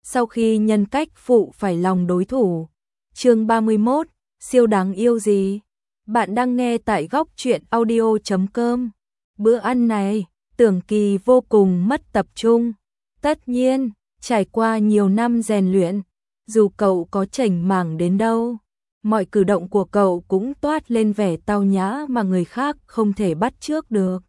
sau khi nhân cách phụ phải lòng đối thủ. Chương 31, siêu đáng yêu gì? Bạn đang nghe tại góc truyện audio.com. Bữa ăn này, Tưởng Kỳ vô cùng mất tập trung. Tất nhiên, trải qua nhiều năm rèn luyện, dù cậu có chảnh mảng đến đâu, mọi cử động của cậu cũng toát lên vẻ tao nhã mà người khác không thể bắt chước được.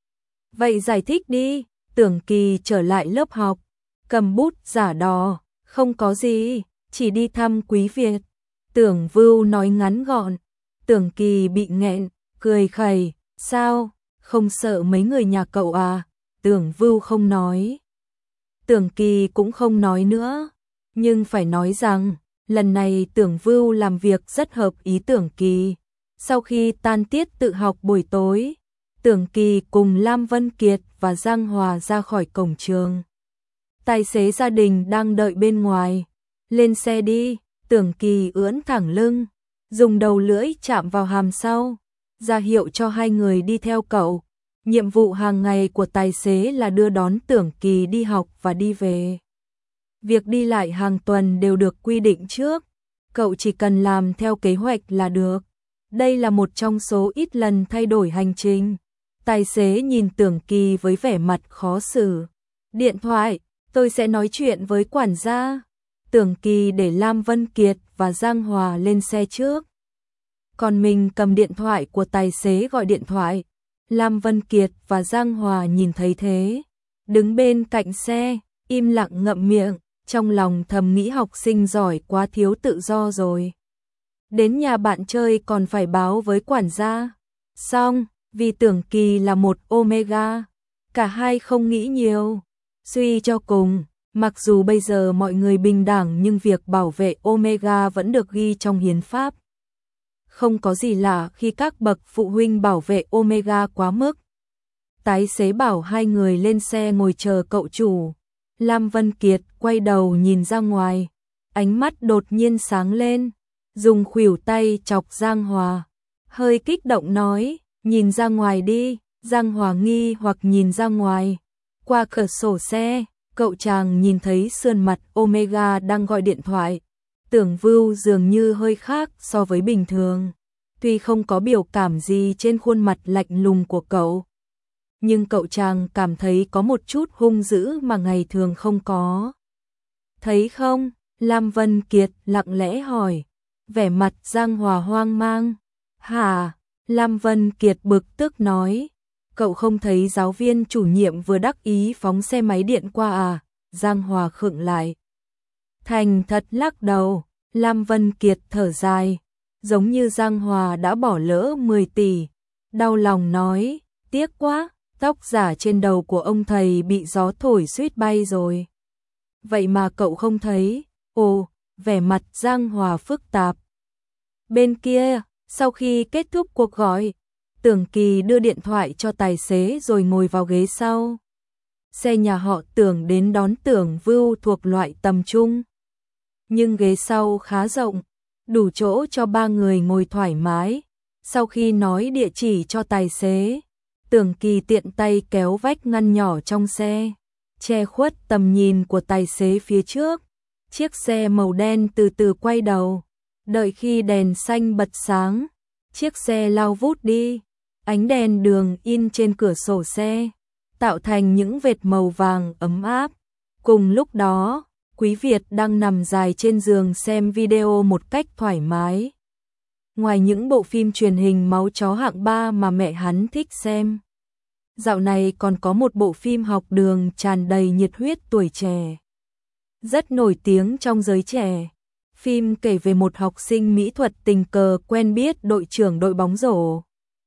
Vậy giải thích đi. Tưởng Kỳ trở lại lớp học, cầm bút giả đò, không có gì, chỉ đi thăm Quý Việt. Tưởng Vưu nói ngắn gọn. Tưởng Kỳ bị nghẹn, cười khẩy, sao, không sợ mấy người nhà cậu à? Tưởng Vưu không nói. Tưởng Kỳ cũng không nói nữa, nhưng phải nói rằng, lần này Tưởng Vưu làm việc rất hợp ý Tưởng Kỳ. Sau khi tan tiết tự học buổi tối, Tưởng Kỳ cùng Lam Vân Kiệt và Giang Hòa ra khỏi cổng trường. Tài xế gia đình đang đợi bên ngoài. Lên xe đi. Tưởng Kỳ ưỡn thẳng lưng, dùng đầu lưỡi chạm vào hàm sau, ra hiệu cho hai người đi theo cậu. Nhiệm vụ hàng ngày của tài xế là đưa đón Tưởng Kỳ đi học và đi về. Việc đi lại hàng tuần đều được quy định trước, cậu chỉ cần làm theo kế hoạch là được. Đây là một trong số ít lần thay đổi hành trình. Tài xế nhìn Tưởng Kỳ với vẻ mặt khó xử. Điện thoại, tôi sẽ nói chuyện với quản gia. Tưởng Kỳ để Lam Vân Kiệt và Giang Hòa lên xe trước, còn mình cầm điện thoại của tài xế gọi điện thoại. Lam Vân Kiệt và Giang Hòa nhìn thấy thế, đứng bên cạnh xe, im lặng ngậm miệng, trong lòng thầm nghĩ học sinh giỏi quá thiếu tự do rồi. Đến nhà bạn chơi còn phải báo với quản gia. Xong, vì Tưởng Kỳ là một Omega, cả hai không nghĩ nhiều. Suy cho cùng, mặc dù bây giờ mọi người bình đẳng nhưng việc bảo vệ Omega vẫn được ghi trong hiến pháp. Không có gì lạ khi các bậc phụ huynh bảo vệ Omega quá mức. Tài xế bảo hai người lên xe ngồi chờ cậu chủ. Lam Vân Kiệt quay đầu nhìn ra ngoài, ánh mắt đột nhiên sáng lên, dùng khuỷu tay chọc Giang Hòa, hơi kích động nói, nhìn ra ngoài đi. Giang Hòa nghi hoặc nhìn ra ngoài. Qua cửa sổ xe, cậu chàng nhìn thấy sườn mặt Omega đang gọi điện thoại. Tưởng Vưu dường như hơi khác so với bình thường. Tuy không có biểu cảm gì trên khuôn mặt lạnh lùng của cậu, nhưng cậu chàng cảm thấy có một chút hung dữ mà ngày thường không có. Thấy không? Lam Vân Kiệt lặng lẽ hỏi. Vẻ mặt Giang Hòa hoang mang. Hả? Lam Vân Kiệt bực tức nói. Cậu không thấy giáo viên chủ nhiệm vừa đắc ý phóng xe máy điện qua à? Giang Hòa khựng lại, thành thật lắc đầu. Lam Vân Kiệt thở dài, giống như Giang Hòa đã bỏ lỡ 10 tỷ. Đau lòng nói, tiếc quá, tóc giả trên đầu của ông thầy bị gió thổi suýt bay rồi. Vậy mà cậu không thấy. Ồ, vẻ mặt Giang Hòa phức tạp. Bên kia, sau khi kết thúc cuộc gọi, Tưởng Kỳ đưa điện thoại cho tài xế rồi ngồi vào ghế sau. Xe nhà họ Tưởng đến đón Tưởng Vưu thuộc loại tầm trung, nhưng ghế sau khá rộng, đủ chỗ cho ba người ngồi thoải mái. Sau khi nói địa chỉ cho tài xế, Tưởng Kỳ tiện tay kéo vách ngăn nhỏ trong xe, che khuất tầm nhìn của tài xế phía trước. Chiếc xe màu đen từ từ quay đầu, đợi khi đèn xanh bật sáng, chiếc xe lao vút đi. Ánh đèn đường in trên cửa sổ xe, tạo thành những vệt màu vàng ấm áp. Cùng lúc đó, Quý Việt đang nằm dài trên giường xem video một cách thoải mái. Ngoài những bộ phim truyền hình máu chó hạng 3 mà mẹ hắn thích xem, dạo này còn có một bộ phim học đường tràn đầy nhiệt huyết tuổi trẻ, rất nổi tiếng trong giới trẻ. Phim kể về một học sinh mỹ thuật tình cờ quen biết đội trưởng đội bóng rổ,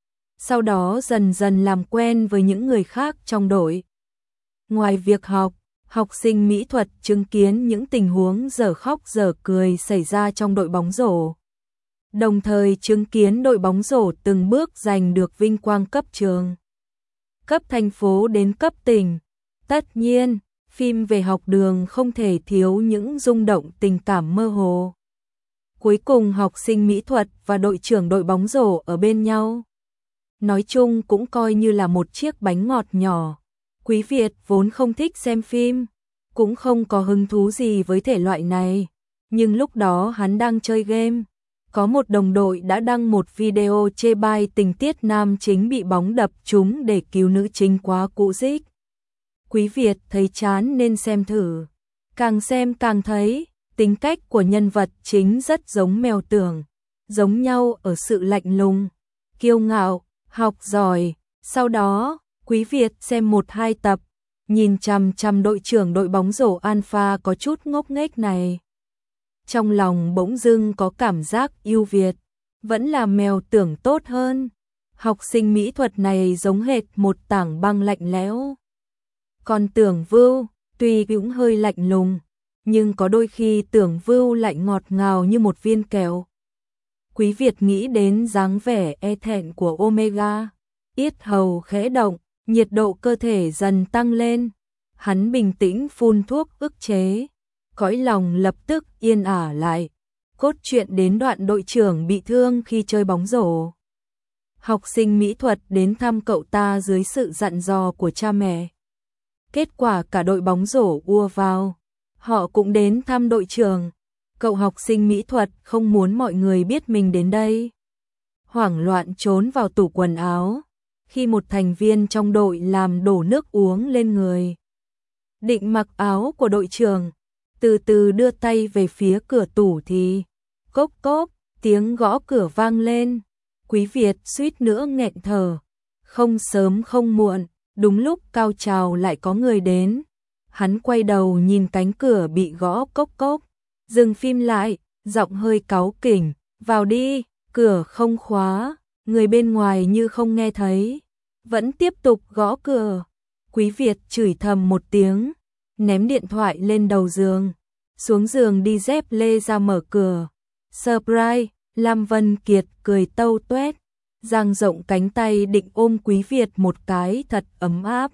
sau đó dần dần làm quen với những người khác trong đội. Ngoài việc học, học sinh mỹ thuật chứng kiến những tình huống dở khóc dở cười xảy ra trong đội bóng rổ, đồng thời chứng kiến đội bóng rổ từng bước giành được vinh quang cấp trường, cấp thành phố đến cấp tỉnh. Tất nhiên, phim về học đường không thể thiếu những rung động tình cảm mơ hồ. Cuối cùng học sinh mỹ thuật và đội trưởng đội bóng rổ ở bên nhau. Nói chung cũng coi như là một chiếc bánh ngọt nhỏ. Quý Việt vốn không thích xem phim, cũng không có hứng thú gì với thể loại này. Nhưng lúc đó hắn đang chơi game, có một đồng đội đã đăng một video chê bai tình tiết nam chính bị bóng đập trúng để cứu nữ chính quá cũ dích. Quý Việt thấy chán nên xem thử, càng xem càng thấy tính cách của nhân vật chính rất giống Mèo Tưởng, giống nhau ở sự lạnh lùng, kiêu ngạo, học giỏi. Sau đó, Quý Việt xem 1-2 tập, nhìn chằm chằm đội trưởng đội bóng rổ Alpha có chút ngốc nghếch này. Trong lòng bỗng dưng có cảm giác yêu Việt, vẫn là Mèo Tưởng tốt hơn. Học sinh mỹ thuật này giống hệt một tảng băng lạnh lẽo. Còn Tưởng Vưu, tuy cũng hơi lạnh lùng, nhưng có đôi khi Tưởng Vưu lại ngọt ngào như một viên kẹo. Quý Việt nghĩ đến dáng vẻ e thẹn của Omega, yết hầu khẽ động, nhiệt độ cơ thể dần tăng lên. Hắn bình tĩnh phun thuốc ức chế, cõi lòng lập tức yên ả lại. Cốt truyện đến đoạn đội trưởng bị thương khi chơi bóng rổ. Học sinh mỹ thuật đến thăm cậu ta dưới sự dặn dò của cha mẹ. Kết quả cả đội bóng rổ ùa vào. Họ cũng đến thăm đội trưởng. Cậu học sinh mỹ thuật không muốn mọi người biết mình đến đây. Hoảng loạn trốn vào tủ quần áo. Khi một thành viên trong đội làm đổ nước uống lên người, định mặc áo của đội trưởng, từ từ đưa tay về phía cửa tủ thì cốp cốp, tiếng gõ cửa vang lên. Quý Việt suýt nữa nghẹn thở. Không sớm không muộn, đúng lúc cao trào lại có người đến. Hắn quay đầu nhìn cánh cửa bị gõ cốp cốp, dừng phim lại, giọng hơi cáu kỉnh, vào đi. Cửa không khóa, người bên ngoài như không nghe thấy, vẫn tiếp tục gõ cửa. Quý Việt chửi thầm một tiếng, ném điện thoại lên đầu giường, xuống giường đi dép lê ra mở cửa. Surprise, Lam Vân Kiệt cười tâu tuét, dang rộng cánh tay định ôm Quý Việt một cái thật ấm áp.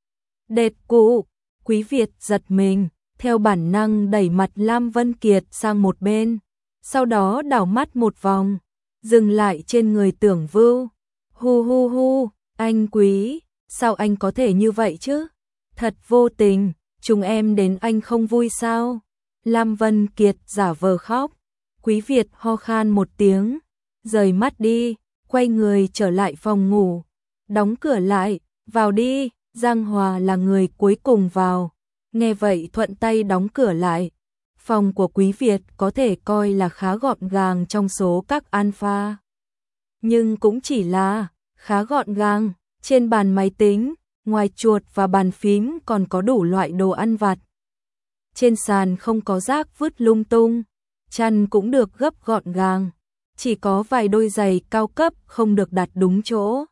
Đệt cụ, Quý Việt giật mình, theo bản năng đẩy mặt Lam Vân Kiệt sang một bên, sau đó đảo mắt một vòng, dừng lại trên người Tưởng Vưu. Hu hu hu, anh Quý, sao anh có thể như vậy chứ? Thật vô tình, chúng em đến anh không vui sao? Lam Vân Kiệt giả vờ khóc. Quý Việt ho khan một tiếng, rời mắt đi, quay người trở lại phòng ngủ, đóng cửa lại, vào đi. Giang Hòa là người cuối cùng vào, nghe vậy thuận tay đóng cửa lại. Phòng của Quý Việt có thể coi là khá gọn gàng trong số các alpha, nhưng cũng chỉ là khá gọn gàng. Trên bàn máy tính, ngoài chuột và bàn phím còn có đủ loại đồ ăn vặt. Trên sàn không có rác vứt lung tung, chăn cũng được gấp gọn gàng, chỉ có vài đôi giày cao cấp không được đặt đúng chỗ.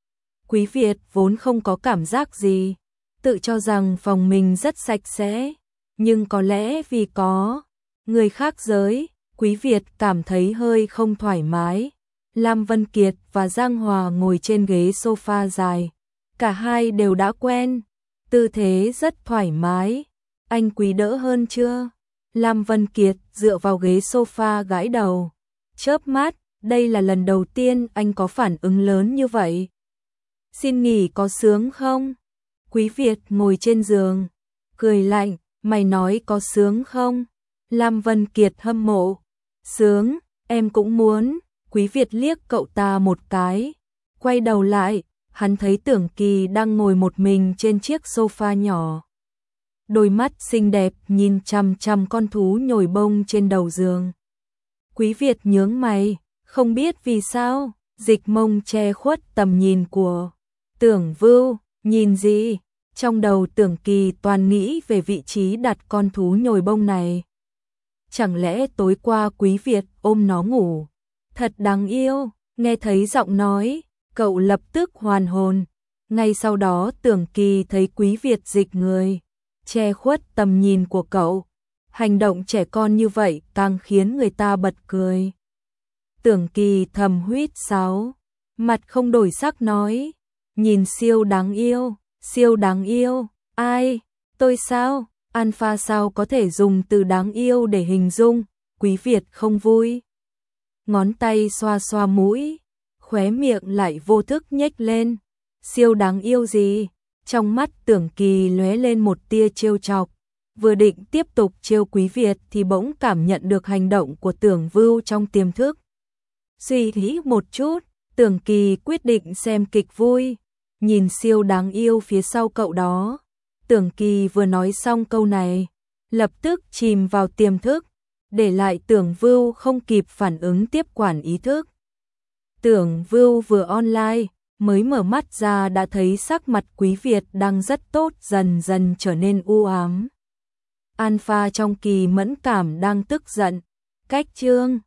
Quý Việt vốn không có cảm giác gì, tự cho rằng phòng mình rất sạch sẽ, nhưng có lẽ vì có người khác giới, Quý Việt cảm thấy hơi không thoải mái. Lam Vân Kiệt và Giang Hòa ngồi trên ghế sofa dài, cả hai đều đã quen, tư thế rất thoải mái. Anh Quý đỡ hơn chưa? Lam Vân Kiệt dựa vào ghế sofa gãi đầu, chớp mắt, đây là lần đầu tiên anh có phản ứng lớn như vậy. Xin nghỉ có sướng không? Quý Việt ngồi trên giường, cười lạnh, mày nói có sướng không? Lam Vân Kiệt hâm mộ, sướng, em cũng muốn. Quý Việt liếc cậu ta một cái, quay đầu lại, hắn thấy Tưởng Kỳ đang ngồi một mình trên chiếc sofa nhỏ. Đôi mắt xinh đẹp nhìn chằm chằm con thú nhồi bông trên đầu giường. Quý Việt nhướng mày, không biết vì sao, dịch mông che khuất tầm nhìn của Tưởng Vưu. Nhìn gì? Trong đầu Tưởng Kỳ toàn nghĩ về vị trí đặt con thú nhồi bông này. Chẳng lẽ tối qua Quý Việt ôm nó ngủ? Thật đáng yêu. Nghe thấy giọng nói, cậu lập tức hoàn hồn. Ngay sau đó Tưởng Kỳ thấy Quý Việt dịch người, che khuất tầm nhìn của cậu. Hành động trẻ con như vậy càng khiến người ta bật cười. Tưởng Kỳ thầm huýt sáo, mặt không đổi sắc nói, nhìn siêu đáng yêu, siêu đáng yêu. Ai? Tôi sao? Alpha sao có thể dùng từ đáng yêu để hình dung? Quý Việt không vui, ngón tay xoa xoa mũi, khóe miệng lại vô thức nhếch lên. Siêu đáng yêu gì? Trong mắt Tưởng Kỳ lóe lên một tia trêu chọc. vừa định tiếp tục trêu Quý Việt thì bỗng cảm nhận được hành động của Tưởng Vưu trong tiềm thức. Suy nghĩ một chút, Tưởng Kỳ quyết định xem kịch vui, nhìn siêu đáng yêu phía sau cậu đó. Tưởng Kỳ vừa nói xong câu này, lập tức chìm vào tiềm thức, để lại Tưởng Vưu không kịp phản ứng tiếp quản ý thức. Tưởng Vưu vừa online, mới mở mắt ra đã thấy sắc mặt Quý Việt đang rất tốt dần dần trở nên u ám. Alpha trong Kỳ mẫn cảm đang tức giận, cách chương